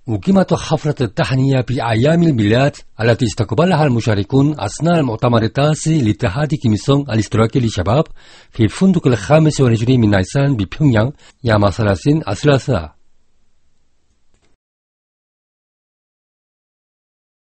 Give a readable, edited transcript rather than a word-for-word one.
أقيمت حفلة التهنئة بأيام الميلاد التي استقبلها المشاركون أثناء المؤتمر التاسع لاتحاد كيميلسونغ الاشتراكي للشباب في الفندق 25 من نيسان ببيونغيانغ يوم 30 الثلاثاء.